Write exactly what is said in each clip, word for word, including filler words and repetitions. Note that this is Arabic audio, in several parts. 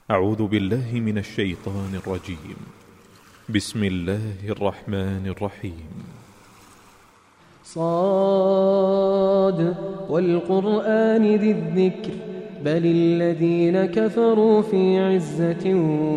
أعوذ بالله من الشيطان الرجيم. بسم الله الرحمن الرحيم. صاد والقرآن ذي الذكر بل الذين كفروا في عزة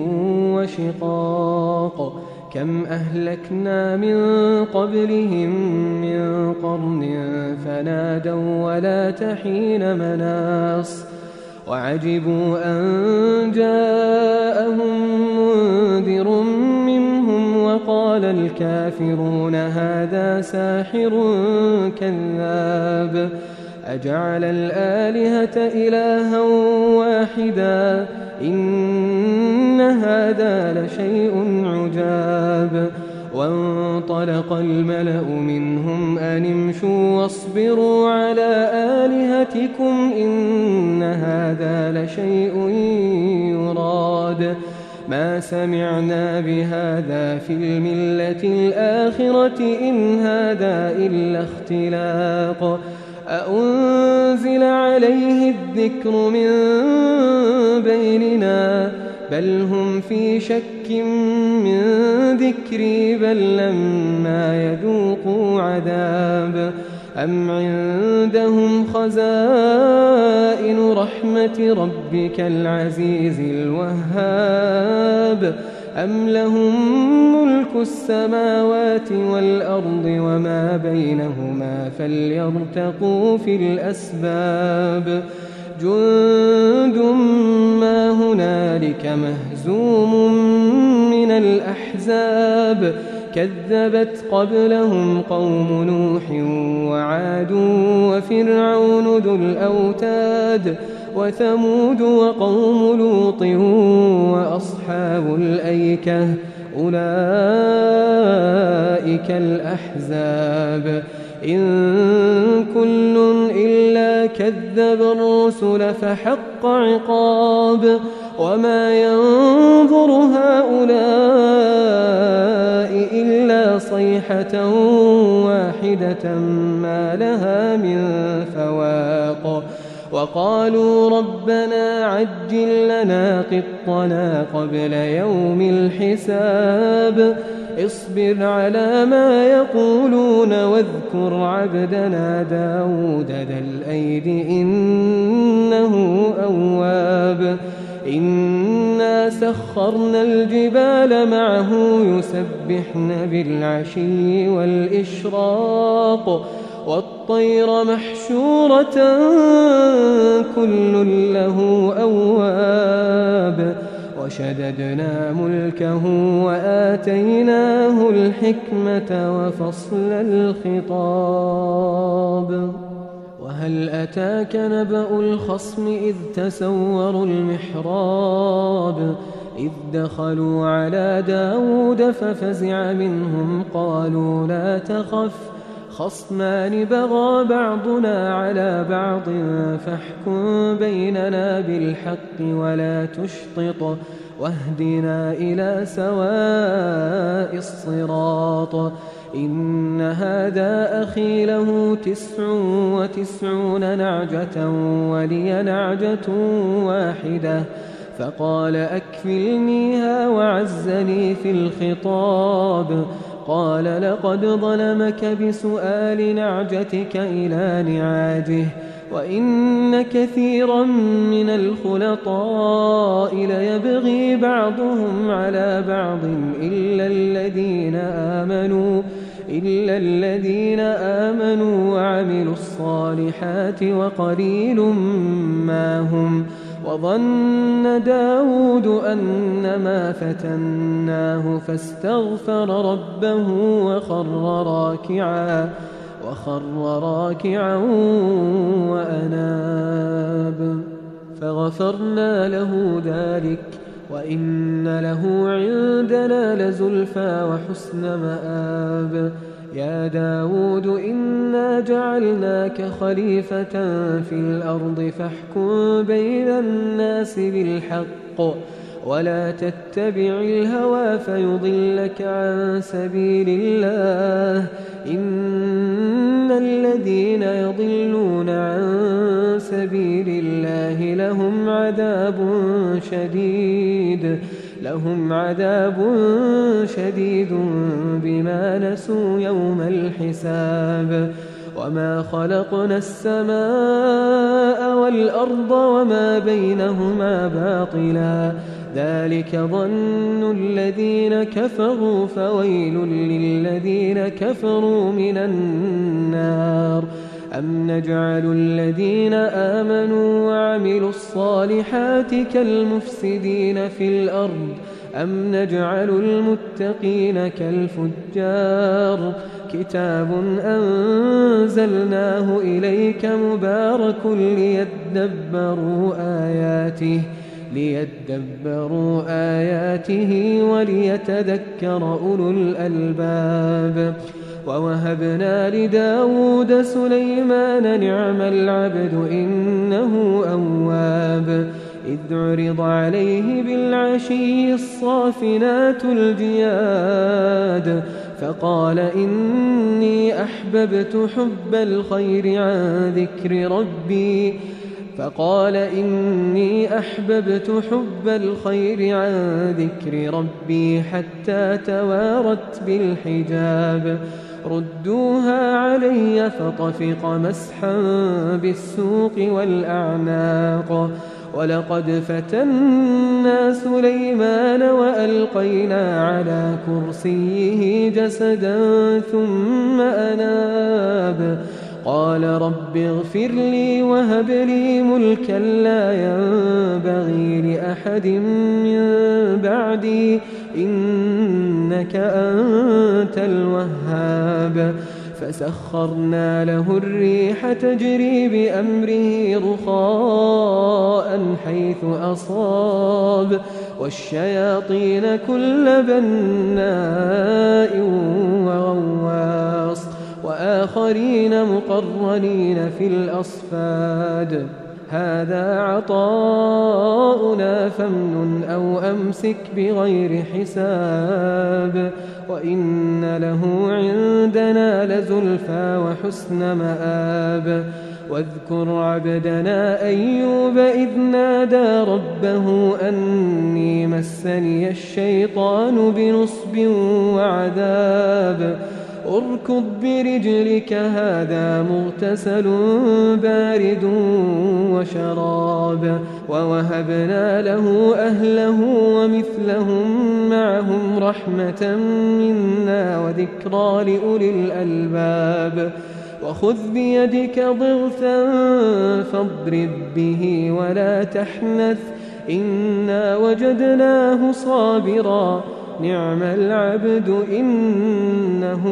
وشقاق كم أهلكنا من قبلهم من قرن فنادوا ولا تحين مناص وعجبوا أن جاءهم منذر منهم وقال الكافرون هذا ساحر كذاب أجعل الآلهة إلها واحدا إن هذا لشيء عجاب وانطلق الملأ منهم أن امشوا واصبروا على آلهتكم إن هذا لشيء يراد ما سمعنا بهذا في الملة الآخرة إن هذا إلا اختلاق أأنزل عليه الذكر من بيننا بل هم في شك من ذكري بل لما يذوقوا عذاب أم عندهم خزائن رحمة ربك العزيز الوهاب أم لهم ملك السماوات والأرض وما بينهما فليرتقوا في الأسباب جند ما هنالك مهزوم من الأحزاب كذبت قبلهم قوم نوح وعاد وفرعون ذو الأوتاد وثمود وقوم لوط وأصحاب الأيكة أولئك الأحزاب إن كل إلا كذب الرسل فحق عقاب وما ينظر هؤلاء إلا صيحة واحدة ما لها من فواق وقالوا ربنا عجل لنا قطنا قبل يوم الحساب اصبر على ما يقولون واذكر عبدنا داود ذا الأيد إنه أواب إنا سخرنا الجبال معه يسبحن بالعشي والإشراق والطير محشورة كل له أواب وشددنا ملكه وآتيناه الحكمة وفصل الخطاب وهل أتاك نبأ الخصم إذ تسوروا المحراب إذ دخلوا على داود ففزع منهم قالوا لا تخف خصمان بغى بعضنا على بعض فاحكم بيننا بالحق ولا تشطط واهدنا إلى سواء الصراط إن هذا أخي له تسع وتسعون نعجة ولي نعجة واحدة فقال أكفلنيها وعزني في الخطاب قال لقد ظلمك بسؤال نعجتك إلى نعاجه وإن كثيرا من الخلطاء ليبغي بعضهم على بعض إلا الذين آمنوا إلا الذين آمنوا وعملوا الصالحات وقليل ما هم وظن داود أنما فتناه فاستغفر ربه وخر راكعا وخر راكعا وأناب فغفرنا له ذلك وإن له عندنا لزلفى وحسن مآب يا داود إنا جعلناك خليفة في الأرض فاحكم بين الناس بالحق ولا تتبع الهوى فيضلك عن سبيل الله إن الذين يضلون عن سبيل الله لهم عذاب شديد لهم عذاب شديد بما نسوا يوم الحساب وما خلقنا السماء والأرض وما بينهما باطلا ذلك ظن الذين كفروا فويل للذين كفروا من النار أم نجعل الذين آمنوا وعملوا الصالحات كالمفسدين في الأرض أم نجعل المتقين كالفجار كتاب أنزلناه إليك مبارك ليدبروا آياته ليدبروا آياته وليتذكر أولو الألباب ووهبنا لداود سليمان نعم العبد إنه أواب إذ عرض عليه بالعشي الصافنات الجياد فقال إني أحببت حب الخير عن ذكر ربي فقال إني أحببت حب الخير عن ذكر ربي حتى توارت بالحجاب ردوها علي فطفق مسحا بالسوق والأعناق ولقد فتنا سليمان وألقينا على كرسيه جسدا ثم أناب قال رب اغفر لي وهب لي ملكا لا ينبغي لأحد من بعدي إنك أنت الوهاب فسخرنا له الريح تجري بأمره رخاء حيث أصاب والشياطين كل بناء وغواص وآخرين مقرنين في الأصفاد هذا عطاؤنا فامنن أو أمسك بغير حساب وإن له عندنا لزلفى وحسن مآب واذكر عبدنا أيوب إذ نادى ربه أني مسني الشيطان بنصب وعذاب اركض برجلك هذا مغتسل بارد وشراب ووهبنا له أهله ومثلهم معهم رحمة منا وذكرى لأولي الألباب وخذ بيدك ضغثا فاضرب به ولا تحنث إنا وجدناه صابرا نعم العبد إنه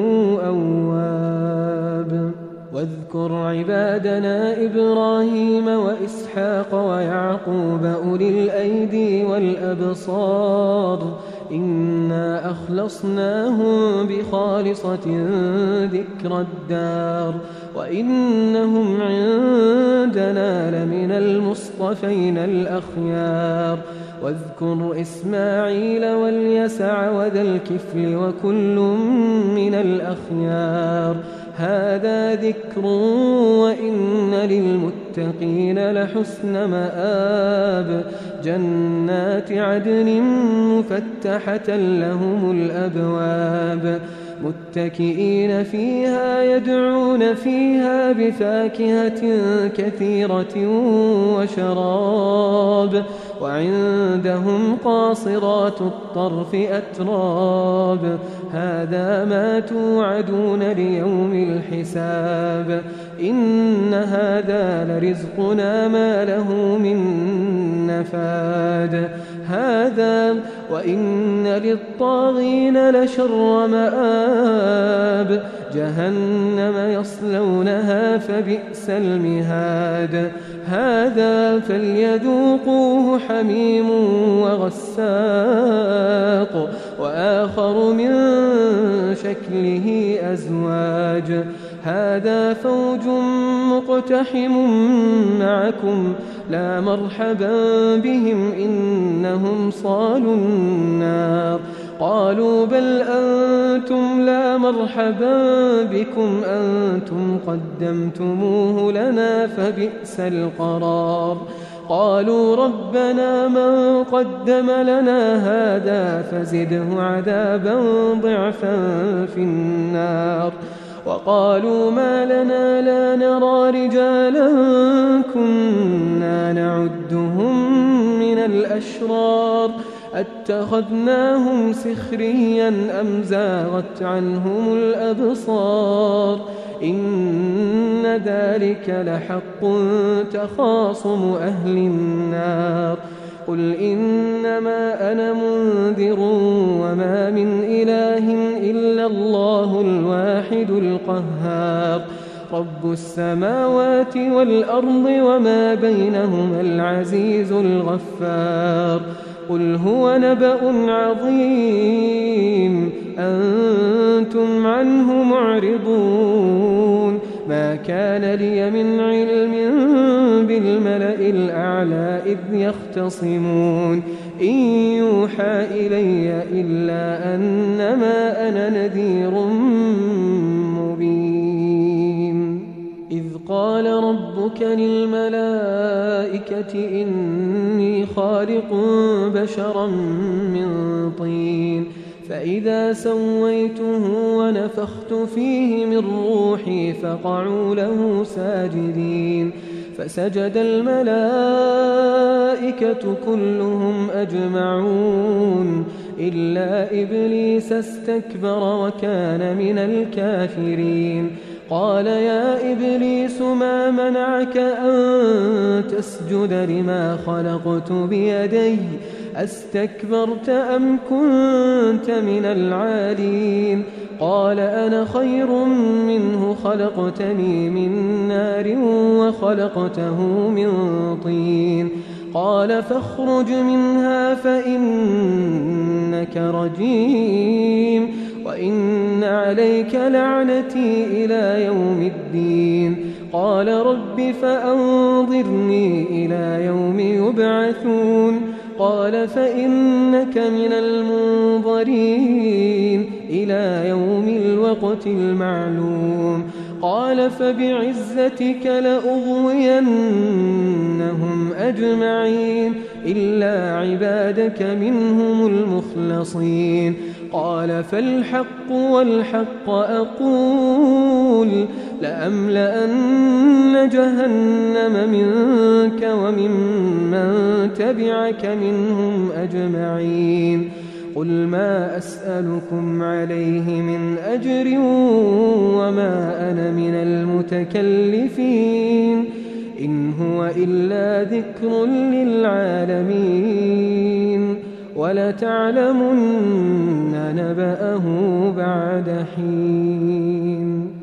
أواب واذكر عبادنا إبراهيم وإسحاق ويعقوب أولي الأيدي والأبصار إنا أخلصناهم بخالصة ذكر الدار وإنهم عندنا لمن المصطفين الأخيار واذكر إسماعيل واليسع وذا الكفل وكل من الأخيار هذا ذكر وإن للمتقين لحسن مآب جنات عدن مفتحة لهم الأبواب متكئين فيها يدعون فيها بفاكهة كثيرة وشراب وعندهم قاصرات الطرف أتراب هذا ما توعدون ليوم الحساب إن هذا لرزقنا ما له من نفاد هذا وإن للطاغين لشر مآب جهنم يصلونها فبئس المهاد هذا فليذوقوه حميم وغساق وآخر من شكله أزواج هذا فوج مقتحم معكم لا مرحبا بهم إنهم صالوا النار قالوا بل أنتم لا مرحبا بكم أنتم قدمتموه لنا فبئس القرار قالوا ربنا من قدم لنا هذا فزده عذابا ضعفا في النار وقالوا ما لنا لا نرى رجالا كنا نعدهم من الأشرار أتخذناهم سخريا أم زاغت عنهم الأبصار إن ذلك لحق تخاصم أهل النار قل إنما أنا منذر وما من إله إلا الله الواحد القهار رب السماوات والأرض وما بينهما العزيز الغفار قل هو نبأ عظيم أنتم عنه معرضون ما كان لي من علم بالملأ الأعلى إذ يختصمون إن يوحى إلي إلا أنما أنا نذير مبين إذ قال ربك للملائكة إني خالق بشرا من طين فإذا سويته ونفخت فيه من روحي فقعوا له ساجدين فسجد الملائكة كلهم أجمعون إلا إبليس استكبر وكان من الكافرين قال يا إبليس ما منعك أن تسجد لما خلقت بيدي أستكبرت أم كنت من العالين قال أنا خير منه خلقتني من نار وخلقته من طين قال فاخرج منها فإنك رجيم وإن عليك لعنتي إلى يوم الدين قال رب فأنظرني إلى يوم يبعثون قال فإنك من المنظرين إلى يوم الوقت المعلوم قال فبعزتك لأغوينهم أجمعين إلا عبادك منهم المخلصين قال فالحق والحق أقول لأملأن جهنم منك وممن تبعك منهم أجمعين قل ما أسألكم عليه من أجر وما أنا من المتكلفين إن هو إلا ذكر للعالمين ولتعلمن نبأه بعد حين